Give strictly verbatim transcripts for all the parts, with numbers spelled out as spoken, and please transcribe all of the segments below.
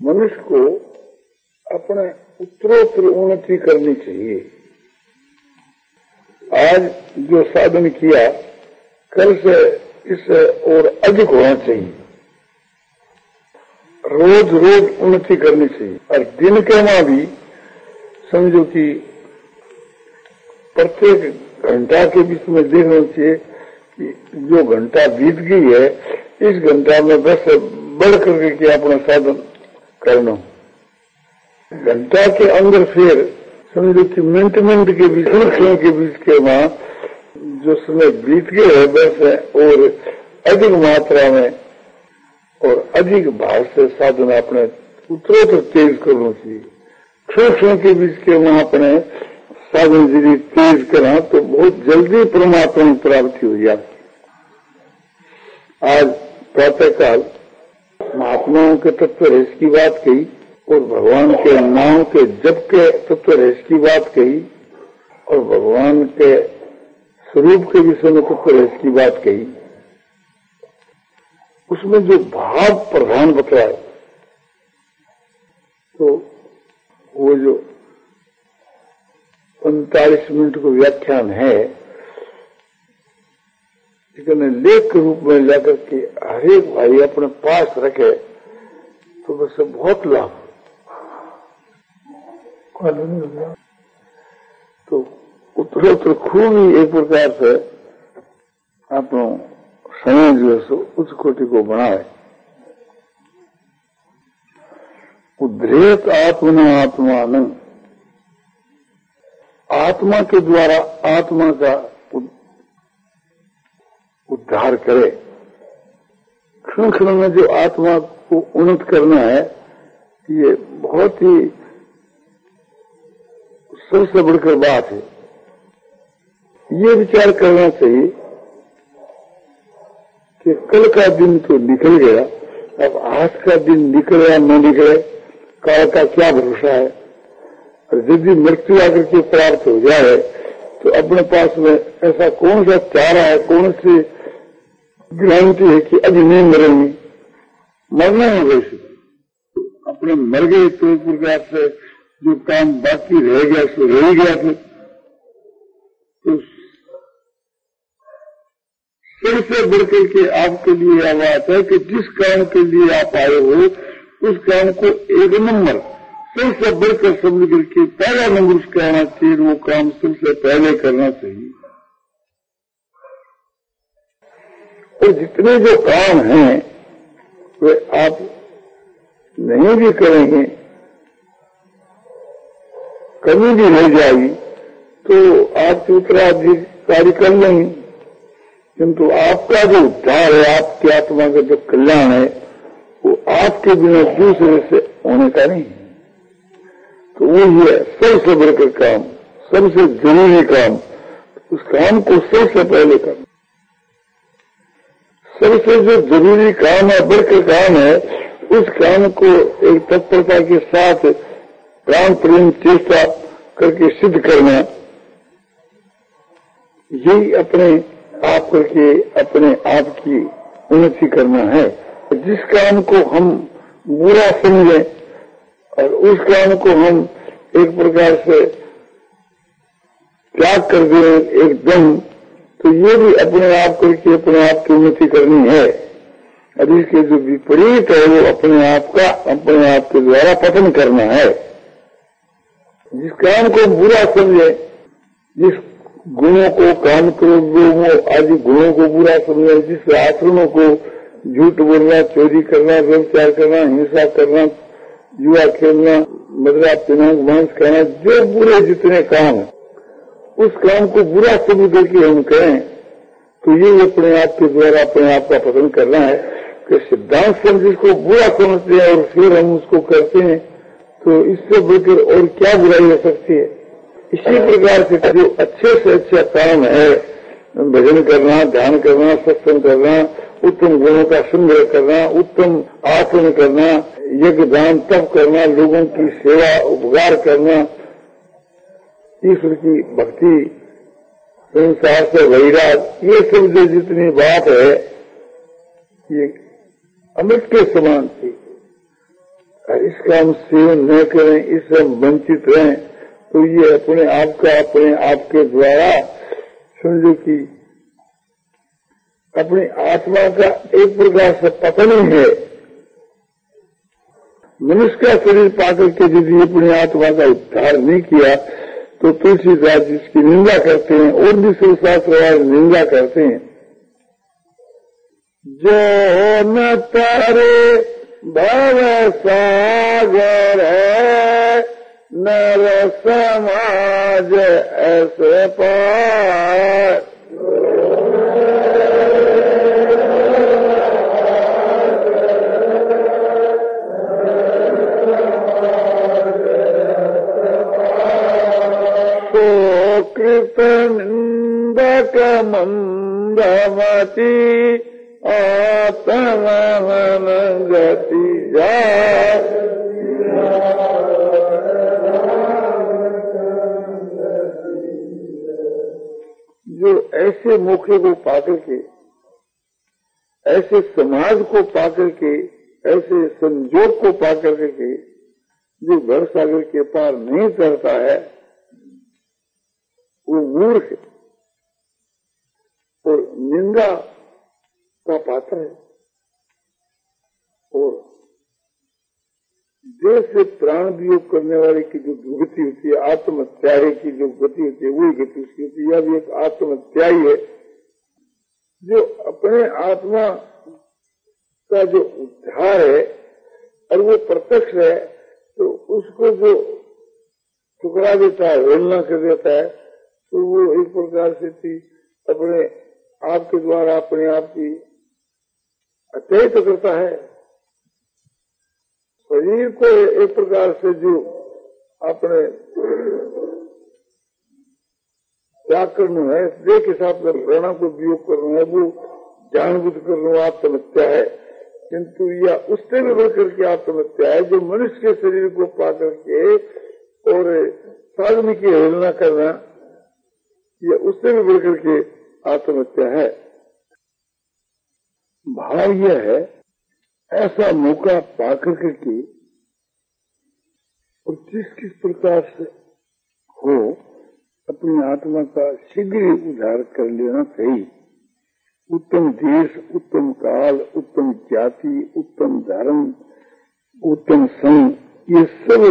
मनुष्य को अपने उत्तरोत्तर उन्नति करनी चाहिए। आज जो साधन किया, कल से इससे और अधिक होना चाहिए। रोज रोज उन्नति करनी चाहिए। और दिन के मां भी समझो कि प्रत्येक घंटा के बीच में देखना चाहिए कि जो घंटा बीत गई है, इस घंटा में बस बढ़ करके क्या अपना साधन करना। घंटा के अंदर फिर समझो कि मिनट मिनट के बीच क्षण के बीच के मां जो समय बीत गए है, बस और अधिक मात्रा में और अधिक भाव से साधन अपने उत्तरोत्तर तेज करना चाहिए। क्षण क्षण के बीच के वहां अपने साधन यदि तेज करा तो बहुत जल्दी परमात्मा की प्राप्ति हो जाती। आज प्रातःकाल महात्माओं के तत्व रहस्य की बात कही और भगवान के नाम के जप के तत्व रहस्य की बात कही और भगवान के स्वरूप के विषय में तत्व रहस्य की बात कही। उसमें जो भाव प्रधान बतलाए, तो वो जो पैंतालीस मिनट को व्याख्यान है, लेकिन लेख के रूप में जाकर के हरेक भाई अपने पास रखे तो बस बहुत लाभ। तो उत्तरोत्तर खूब ही एक प्रकार से अपना समय जो है उच्च कोटि को बनाए। उद्रेक आत्मना आत्मान, आत्मा के द्वारा आत्मा का उद्धार करे। क्षण क्षण में जो आत्मा को उन्नत करना है, ये बहुत ही सबसे बढ़कर बात है। ये विचार करना चाहिए कि कल का दिन तो निकल गया, अब आज का दिन निकले या न निकले, काल का क्या भरोसा है। और यदि मृत्यु आकर के प्राप्त हो जाए तो अपने पास में ऐसा कौन सा चारा है, कौन सी गारंटी है कि अभी नहीं मरेंगे। मरना है वैसे अपने मर गए तो एक प्रकार से जो काम बाकी रह गया सो रह गया। फिर तो सबसे बढ़कर के आपके लिए यह बात है कि जिस काम के लिए आप आए हो उस काम को एक नंबर सबसे बढ़कर समझ करके पहला नंबर उसका आना चाहिए, वो काम सबसे पहले करना चाहिए। और जितने जो काम हैं वे आप नहीं भी करेंगे, कमी भी रह जाएगी तो आपकी उत्तराधिकारी कर लेंगे, किंतु आपका जो उद्धार है, आपकी आत्मा का जो कल्याण है, वो आपके बिना दूसरे से होने का नहीं। तो वो है सबसे बढ़कर काम, सबसे जरूरी काम। उस काम को सबसे पहले करना। सबसे जो जरूरी काम है, बढ़कर काम है, उस काम को एक तत्परता के साथ प्राण प्रेम चेष्टा करके सिद्ध करना, यही अपने आप करके अपने आप की उन्नति करना है। जिस काम को हम बुरा समझें और उस काम को हम एक प्रकार से त्याग कर दें एकदम, तो ये भी अपने आप करके अपने आप की उन्नति करनी है। और इसके जो विपरीत है वो अपने आप का अपने आप के द्वारा पतन करना है। जिस काम को बुरा समझे, जिस गुणों को काम क्रोधों आदि गुणों को बुरा समझे, जिस आचरणों को झूठ बोलना, चोरी करना, व्यभिचार करना, हिंसा करना, जुआ खेलना, मदरा पीना, मांस खाना, जो बुरे जितने काम है, उस काम को बुरा समझ करके हम करें तो ये अपने आप के द्वारा अपने आप का पतन करना है। कि सिद्धांत समझ जिसको बुरा समझते हैं और फिर हम उसको करते हैं तो इससे बढ़कर और क्या बुराई हो सकती है। इसी प्रकार से जो अच्छे से अच्छा काम है, भजन करना, ध्यान करना, सत्संग करना, उत्तम गुणों का संग्रह करना, उत्तम आचरण करना, यज्ञ दान तप करना, लोगों की सेवा उपकार करना, ईश्वर की भक्ति, संसार से वैराग, ये सब जो जितनी बात है ये अमृत के समान थी। इसका हम सेवन न करें, इससे हम वंचित रहें, तो ये अपने आप का अपने आप के द्वारा समझो कि अपनी आत्मा का एक प्रकार से पतन ही है। मनुष्य का शरीर पाकर के यदि अपनी आत्मा का उद्धार नहीं किया तो तुलसीदास जिसकी निंदा करते हैं और भी शास्त्र निंदा करते हैं। जो न तारे भव सागर है, नर समाज ऐसे पार। सो कृत निंदक मंदमती आत्मन गति जा। जो ऐसे मौके को पाकर के, ऐसे समाज को पाकर के, ऐसे संजोग को पाकर के जो घर सागर के पार नहीं करता है वो मूर्ख है और निंदा का पात्र है। और देह से प्राण वियोग करने वाले की जो दुर्गति होती है, आत्मत्यागी की जो गति होती है, वही गति उसकी होती है। यह भी एक आत्मत्यागी है जो अपने आत्मा का जो उद्धार है और वो प्रत्यक्ष है, तो उसको जो ठुकरा देता है, हेलना कर देता है, तो वो एक प्रकार से थी अपने आप के द्वारा अपने आप की अत्याचार तो करता है। शरीर को एक प्रकार से जो अपने त्याग करना है, देह के साथ में प्राणों को वियोग करना है, वो जानबूझ करना आत्महत्या है। किंतु यह उससे भी बढ़ करके आत्महत्या है जो मनुष्य के शरीर को पा करके और साधन की हेलना करना, यह उससे भी बढ़ करके आत्महत्या है। भाव यह है ऐसा मौका पाकर करके और जिस किस प्रकार से हो अपनी आत्मा का शीघ्र उद्धार कर लेना चाहिए। उत्तम देश, उत्तम काल, उत्तम जाति, उत्तम धर्म, उत्तम संघ, ये सब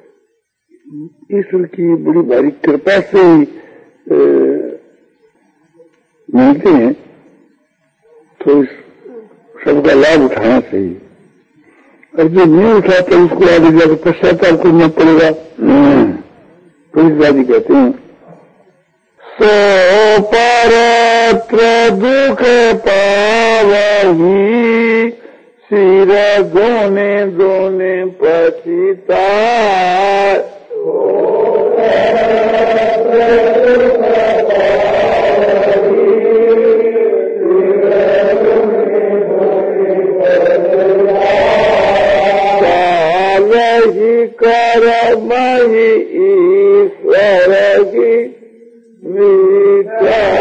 ईश्वर की बड़ी भारी कृपा से ही मिलते हैं, तो इस सबका लाभ उठाना चाहिए। और जो नहीं उठाता उसको आगे जाकर पश्चाताप करना पड़ेगा। तुलसीदास जी कहते हैं, सो परत्र दुख पावही, सिर दोने दोने पछिता। कर्म ही ईश्वर की मीठा।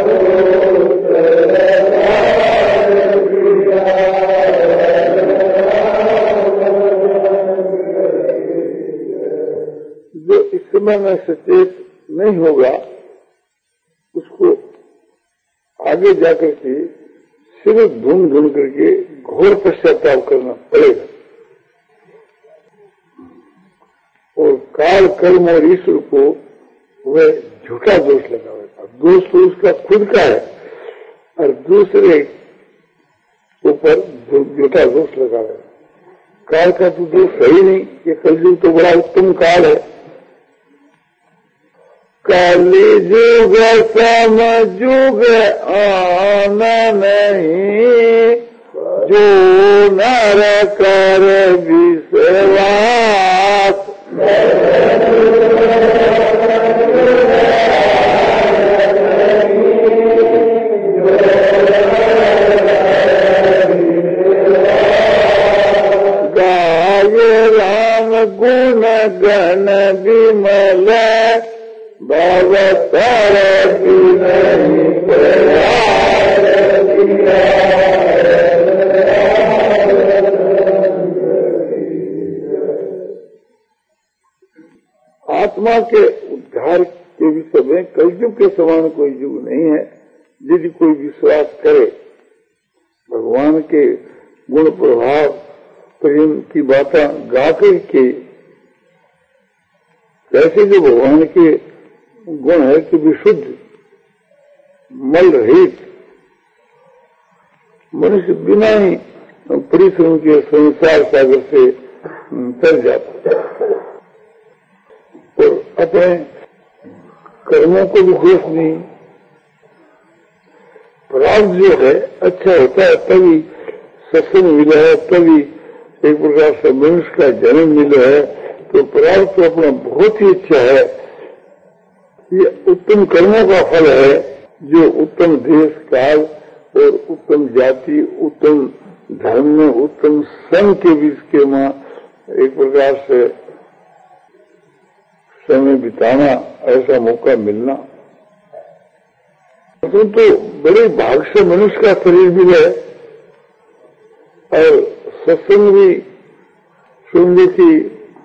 जो इस समय में सचेत नहीं होगा उसको आगे जाकर के सिर्फ ढूंढ ढूंढ करके घोर पश्चाताप करना पड़ेगा। और काल कर्म और ईश्वर को वह झूठा दोष लगाएगा। दोष तो उसका खुद का है और दूसरे ऊपर झूठा दोष लगाएगा। काल का तो दोष सही नहीं, ये कलयुग तो बड़ा उत्तम काल है। काली जुग समझुग आना नहीं, जो नर कर विश्वास। गाय राम गुण गण विमल, भव तर नहीं आत्मा के उद्धार के विषय में कलयुग के समान कोई युग नहीं है। यदि कोई विश्वास करे, भगवान के गुण प्रभाव प्रेम की बातें गा करके, कैसे जो भगवान के गुण है कि विशुद्ध मल रहित मनुष्य बिना ही परिश्रम के संसार सागर से तर जाता है और अपने कर्मों को भी दोष नहीं। प्राप्त जो है अच्छा होता है, तभी सत्संग मिला है, तभी एक प्रकार से मनुष्य का जन्म मिला है, तो प्राप्त तो अपना बहुत ही अच्छा है। ये उत्तम कर्मों का फल है, जो उत्तम देश काल और उत्तम जाति, उत्तम धर्म में उत्तम संघ के बीच के मां एक प्रकार से समय बिताना, ऐसा मौका मिलना तो, तो बड़े भाग से मनुष्य का शरीर भी है और सत्संग भी सुनने की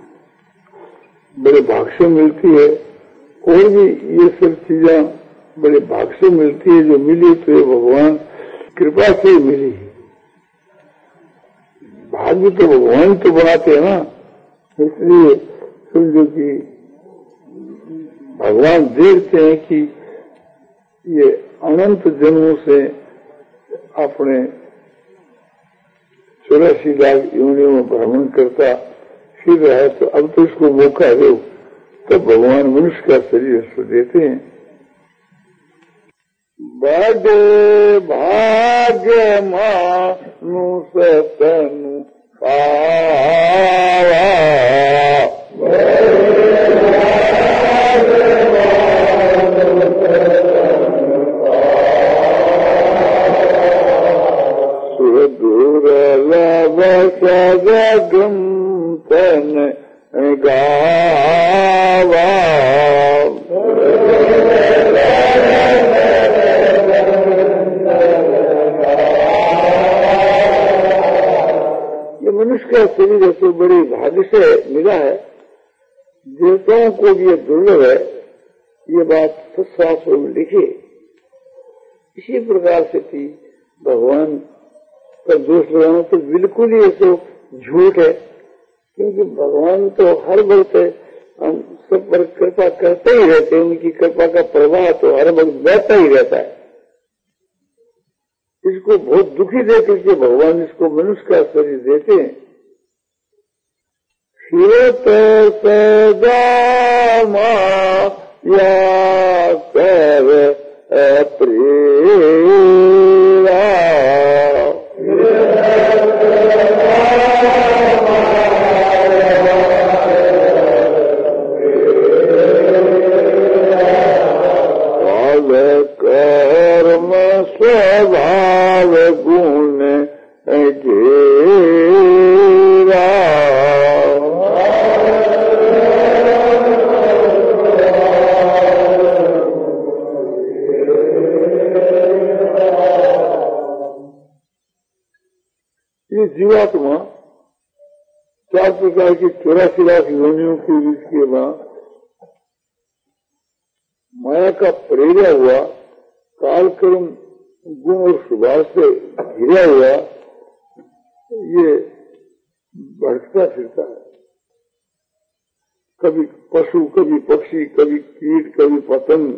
बड़े भाग से मिलती है, और भी ये सब चीजें बड़े भाग से मिलती है। जो मिली तो ये भगवान कृपा से मिली है। भाग्य तो भगवान तो बनाते हैं ना, इसलिए समझो कि भगवान देखते हैं कि ये अनंत जन्मों से अपने चौरासी लाख योनियों में भ्रमण करता फिर रहा है, तो अब तो इसको मौका दो, तो भगवान मनुष्य का शरीर उसको देते हैं। बड़े भाग्य मानु सतनु पावा, सुदुर्लभ सगम तन गावा, ये मनुष्य का शरीर ऐसे बड़ी भाग्य से मिला है। देवताओं को भी ये दुर्लभ है, ये बात शास्त्रों में लिखी। इसी प्रकार से थी भगवान का दोष लगाना तो बिल्कुल ही ऐसे झूठ है, क्योंकि भगवान तो हर वक्त हम सब पर कृपा करते ही रहते हैं। उनकी कृपा का प्रवाह तो हर वक्त बहता ही रहता है। इसको बहुत दुखी देकर के भगवान इसको मनुष्य का शरीर देते हैं। फिर सदा या कर प्रेरा, कर्म स्वभाव गुण घेरा, ये जीवात्मा चार प्रकार की चौरासी लाख योनियों के बीच के बाद माया का प्रेरा हुआ, कालक्रम गुण और स्वभाव से घिरा हुआ, ये भटकता फिरता है। कभी पशु, कभी पक्षी, कभी कीट, कभी पतंग,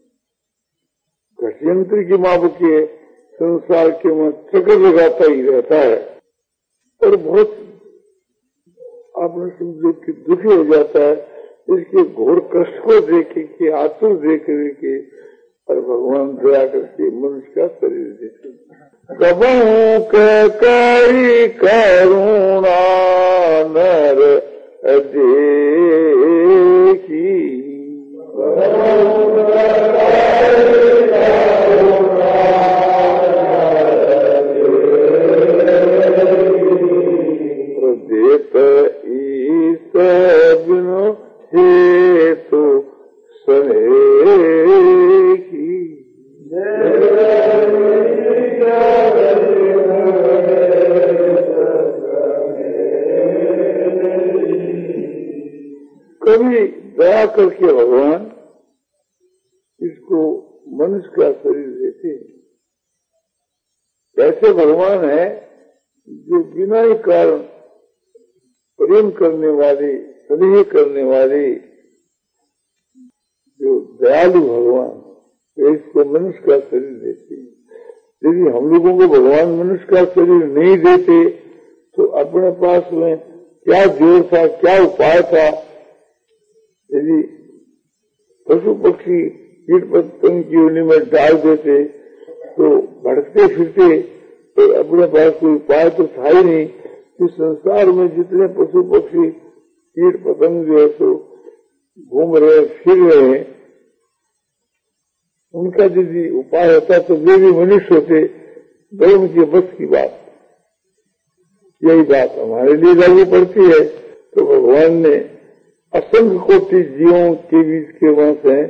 घटयंत्र की माप के संसार के में चक्कर लगाता ही रहता है और बहुत आपने समझो कि दुखी हो जाता है इसके घोर कष्ट को देखे के, आतुर देख के, और भगवान दया करके मनुष्य का शरीर देते। कबहू करी करुणा नर देखी, देत ईस बिनु हेतु सनेकी, कभी दया करके भगवान इसको मनुष्य का शरीर देते हैं। ऐसे भगवान है जो बिना ही कारण प्रेम करने वाले, स्नेह करने वाले, जो दयालु भगवान, तो इसको मनुष्य का शरीर देते हैं। यदि हम लोगों को भगवान मनुष्य का शरीर नहीं देते तो अपने पास में क्या जोर था, क्या उपाय था। यदि पशु पक्षी कीट पतंग की योनि में डाल देते तो भटकते फिरते, तो अपने पास कोई उपाय तो था ही नहीं कि संसार में जितने पशु पक्षी कीट पतंग जो है सो घूम रहे फिर रहे हैं, उनका यदि उपाय होता तो वे भी मनुष्य होते, तो उनके बस की बात। यही बात हमारे लिए लागू पड़ती है। तो भगवान ने असंख्य कोटि जीवों के बीच के वंश हैं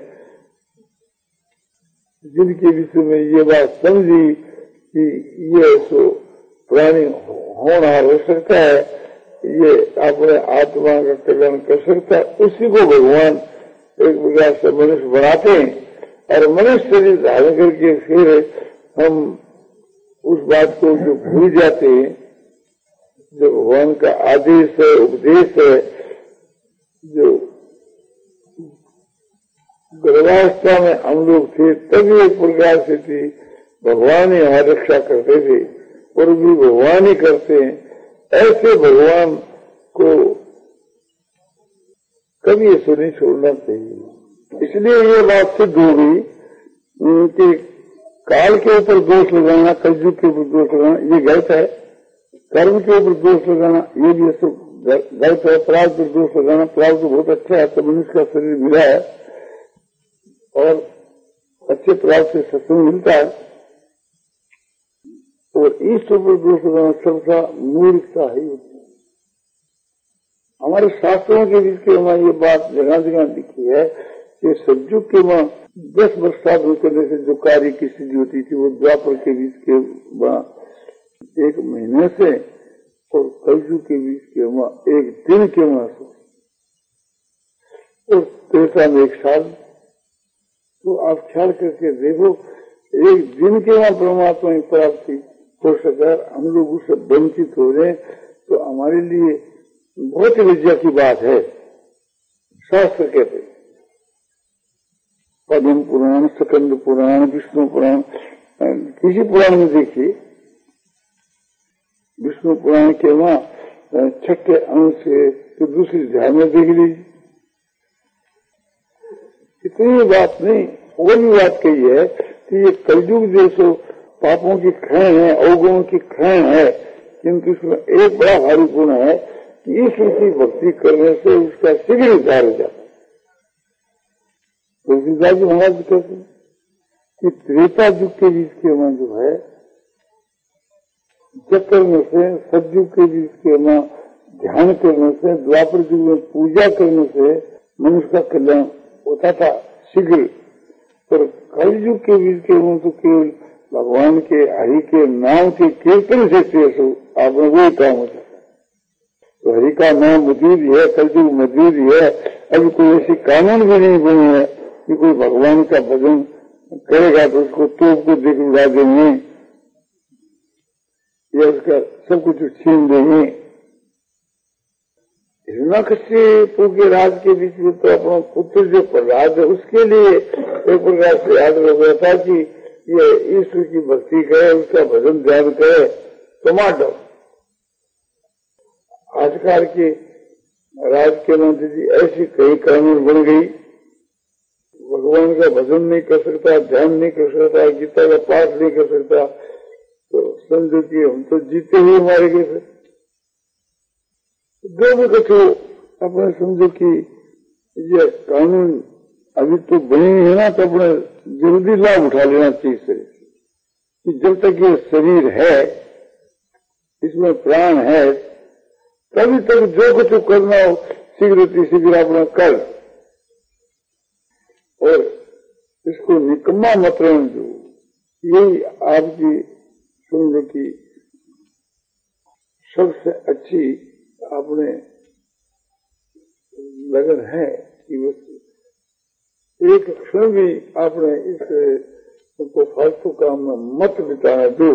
जिनके विषय में ये बात समझी कि ये सो प्राणी होनहार हो सकता है, ये अपने आत्मा का कल्याण कर सकता है, उसी को भगवान एक प्रकार से मनुष्य बनाते हैं। और मनुष्य शरीर धारण करके फिर हम उस बात को जो भूल जाते हैं, जो भगवान का आदेश है, उपदेश है, जो गर्भावस्था में हम लोग थे तभी एक प्रकार से थी, भगवान ही हमारी रक्षा करते थे और भी भगवान ही करते हैं। ऐसे भगवान को कभी ऐसे नहीं छोड़ना चाहिए। इसलिए ये बात सिद्ध हो गई कि काल के ऊपर दोष लगाना, कलयुग के ऊपर दोष लगाना ये गलत है। कर्म के ऊपर दोष लगाना ये भी गलत है। प्राग पर दोष लगाना, प्राग तो बहुत अच्छा है, तो मनुष्य का शरीर मिला है और अच्छे प्राग से सत्संग मिलता है। और ईश्वर पर दोष लगाना सबका मूर्खता ही होती है। हमारे शास्त्रों के बीच के वहां ये बात जगह जगह लिखी है कि सतयुग के वहां दस वर्ष साधन करने से जो कार्य की सिद्धि होती थी वो द्वापर के बीच के वहां एक महीने से और कलयुग के बीच के वहां एक दिन के वहां से और त्रेता में एक साल। तो आप ख्याल करके देखो, एक दिन के वहां परमात्मा की प्राप्ति हो सका, हम लोग उससे वंचित हो रहे हैं, तो हमारे लिए बहुत ही लज्जा की बात है। शास्त्र कहते पद्म पुराण, स्कंद पुराण, विष्णु पुराण, किसी पुराण में देखिए, विष्णु पुराण के वहां छठे अंश से तो दूसरी ध्यान में देख लीजिए, इतनी बात नहीं। वो भी बात कही है कि ये कलयुग जैसो पापों की खैन है, अवगुणों की खैन है, किंतु इसमें एक बड़ा भारी गुण है कि ईश्वर की भक्ति करने से उसका शीघ्र उद्धार हो जाता है। तुलसीदास जी महाराज कहते हैं कि त्रेता युग के बीच के वहां जो है जप करने से, सतयुग के बीच के वहां ध्यान करने से, द्वापर युग में पूजा करने से मनुष्य का कल्याण होता था शीघ्र। पर कलयुग के बीच के वहां तो केवल भगवान के हरि के नाम के कीर्तन से आपने वही काम होता है। तो हरि का नाम मौजूद है, कलयुग मौजूद है। अभी कोई ऐसी कानून भी नहीं बनी है कि कोई भगवान का भजन करेगा तो उसको तोप को देख उड़ा देंगे या उसका सब कुछ छीन देंगे। हिरण्यकश्यप के राज के बीच में तो अपना पुत्र जो प्रहलाद है उसके लिए एक प्रकार से याद हो गया था कि ये ईश्वर की भक्ति करे, उसका भजन ध्यान करे तो मार दो। आजकल के राज के मंत्री जी ऐसी कई कानून बन गई, भगवान का भजन नहीं कर सकता, ध्यान नहीं कर सकता, गीता का पाठ नहीं कर सकता, तो समझो कि हम तो जीते हुए मारे गए थे। जो भी कुछ हो अपने समझो कि ये कानून अभी तो बनी है ना, तो अपने जल्दी लाभ उठा लेना चाहिए शरीर कि जब तक ये शरीर है, इसमें प्राण है, तभी तक जो कुछ करना हो शीघ्र शीघ्र अपना कर। और इसको निकम्मा मत रहने दो, यही आपकी समझो की सबसे अच्छी अपने लगन है। की वस्तु। एक क्षण भी आपने इस उनको फालतू काम में मत बिताने दो।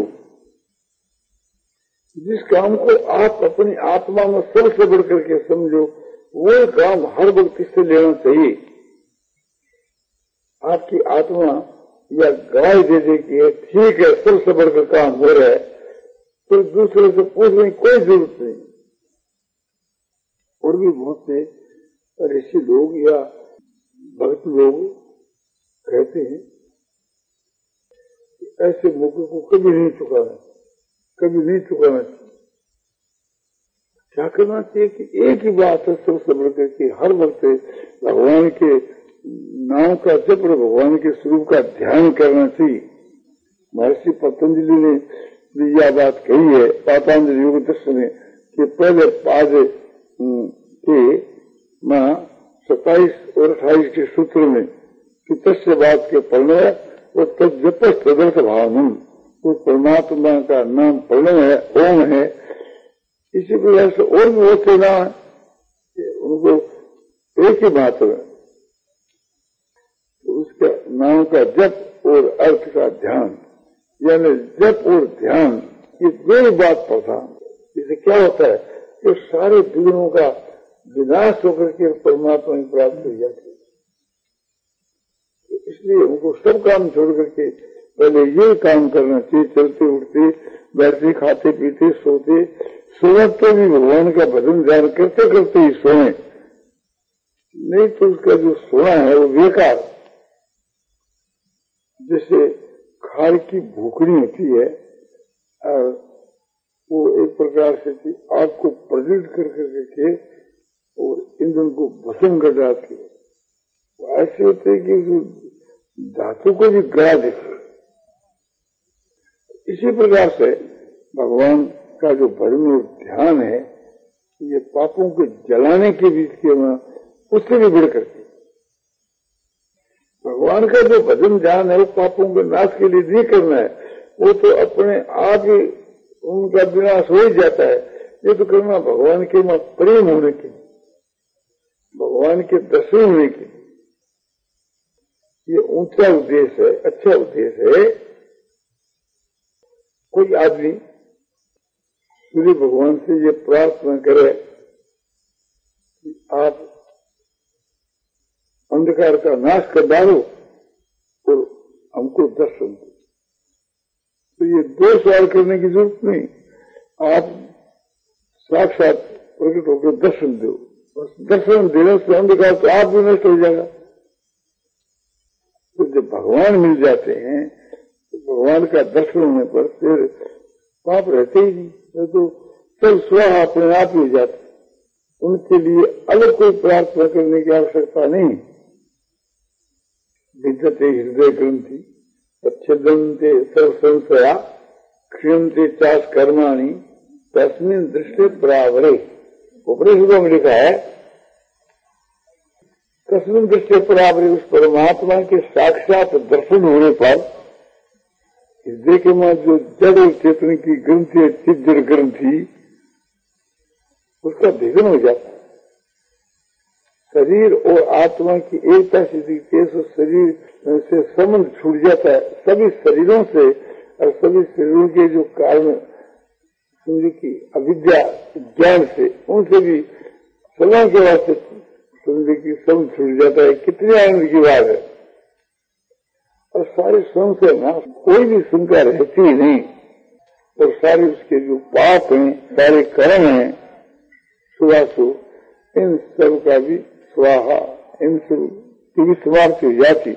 जिस काम को आप अपनी आत्मा में सबसे बढ़ करके समझो, वो काम हर वक्त इससे लेना चाहिए। आपकी आत्मा या गवाही दे दे कि ठीक है, सबसे बढ़कर काम हो रहा है, तो दूसरे से पूछने की कोई जरूरत नहीं। और भी बहुत से ऋषि लोग या भक्त लोग कहते हैं कि ऐसे मौके को कभी नहीं चुकाना, कभी नहीं चुकाना चाहिए। क्या करना चाहिए कि एक ही बात है सबसे बढ़कर के हर वक्त भगवान के नाम का जप और भगवान के स्वरूप का ध्यान करना चाहिए। महर्षि पतंजलि ने भी यह बात कही है पातंजलि योग दर्शन में कि पहले पाद के मां सत्ताईस और अट्ठाईस के सूत्र में कि तस्य बात के पढ़ने वो तद जप तदर्थ भावनम, उस परमात्मा का नाम पढ़ने है, ओम है। इसी प्रकार से और भी होते ना उनको एक ही बात है, तो उसका नाम का जप और अर्थ का ध्यान, यानी जप और ध्यान, ये दो ही बात प्रधान। इससे क्या होता है कि सारे विघ्नों का विनाश होकर के परमात्मा की प्राप्ति हो जाती है। तो इसलिए उनको सब काम छोड़ करके पहले ये काम करना चाहिए, चलते उठते बैठते खाते पीते सोते सोते तो भी भगवान का भजन ध्यान करते करते ही सोए, नहीं तो उसका जो सोना है वो बेकार। जैसे खार की भूखनी होती है और वो एक प्रकार से आग को प्रज्वलित कर करके और ईंधन को भस्म कर जाती है, वो ऐसे होते है कि धातु को भी गला देते। इसी प्रकार से भगवान का जो भजन और ध्यान है ये पापों के जलाने के बीच के उससे भी बढ़ करके भगवान का जो भजन ध्यान है वो पापों के नाश के लिए नहीं करना है, वो तो अपने आप ही उनका विनाश हो ही जाता है। ये तो करना भगवान के में प्रेम होने के लिए, भगवान के दर्शन होने के लिए। ये ऊंचा उद्देश्य है, अच्छा उद्देश्य है। कोई आदमी सूर्य भगवान से ये प्रार्थना करे कि आप अंधकार का नाश कर डालो और हमको दर्शन दो, तो ये दो सवाल करने की जरूरत नहीं, आप साक्षात प्रकट होकर दर्शन दो। बस दर्शन देने से अंधकार तो आप भी नष्ट हो जाएगा। तो जब भगवान मिल जाते हैं तो भगवान का दर्शन होने पर फिर पाप रहते ही नहीं, तो सब स्वाहा अपने आप ही हो जाते। उनके लिए अलग कोई प्रार्थना करने की आवश्यकता नहीं। विद्यते हृदय ग्रंथि अच्छेदन्ते सर्व संशया क्षीणते चास कर्माणि तस्मिन दृष्टि परावरे। उपनिषदों में लिखा है तस्मिन दृष्टि परावरे, उस परमात्मा के साक्षात दर्शन होने पर हृदय के में जो जड़ और चेतन की ग्रंथि है, चिज्जड़ ग्रंथि, उसका भेदन हो जाता है। शरीर और आत्मा की एकता से दिखती है, तो शरीर से संबंध छूट जाता है सभी शरीरों से, और सभी शरीरों के जो कारण समझे की अविद्या ज्ञान से, उनसे भी सदा के वास्ते समझे की संबंध छूट जाता है। कितनी आनंद की बात है। और सारे संशय ना कोई भी शंका रहती ही नहीं, और सारे उसके जो पाप हैं, सारे कर्म हैं सुवासु, इन सब का भी स्वाहा, इन सब की भी समाप्ति हो जाती।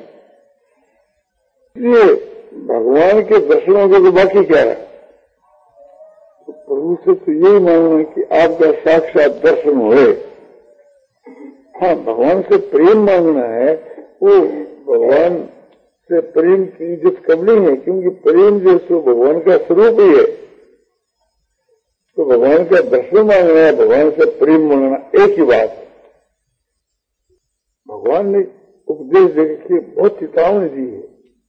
इसलिए भगवान के दर्शनों के तो बाकी क्या है, तो प्रभु से तो यही मानना है कि आपका साक्षात दर्शन होए। हाँ, भगवान से प्रेम मांगना है, वो भगवान से प्रेम की इज्जत कम नहीं है, क्योंकि प्रेम जो सो भगवान का स्वरूप ही है। तो भगवान का दर्शन मांगना है, भगवान से प्रेम मांगना, एक ही बात है। भगवान ने उपदेश देकर बहुत चेतावनी दी है।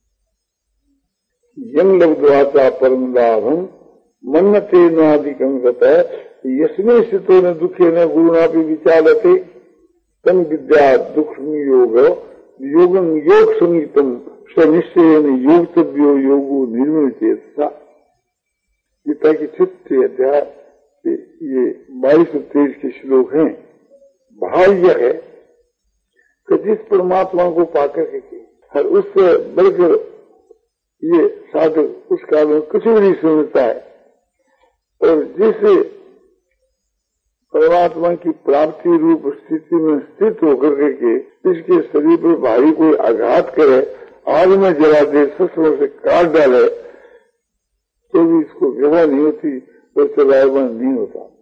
यंग लब्धवाचा परम लाभम मन्नते नादिकम गता यस्मिन् स्थितो न दुखे न गुरुणा भी विचारते। तम विद्या दुख योग योगम योग संगीतम स्वनिश्चय योगतव्यो योगो निर्मल चेतसा। गीता की छठे अध्याय ये बाईस और तेईस के श्लोक हैं। भाव यह है कि जिस परमात्मा को पाकर के हर उससे बढ़कर ये साधक उस काल में कुछ भी नहीं समझता है, और जिस परमात्मा की प्राप्ति रूप स्थिति में स्थित होकर के इसके शरीर पर भारी कोई आघात करे, आग में जला दे, शस्त्रों से काट डाले, तो भी इसको व्यथा नहीं होती, तो चलायमान नहीं होता।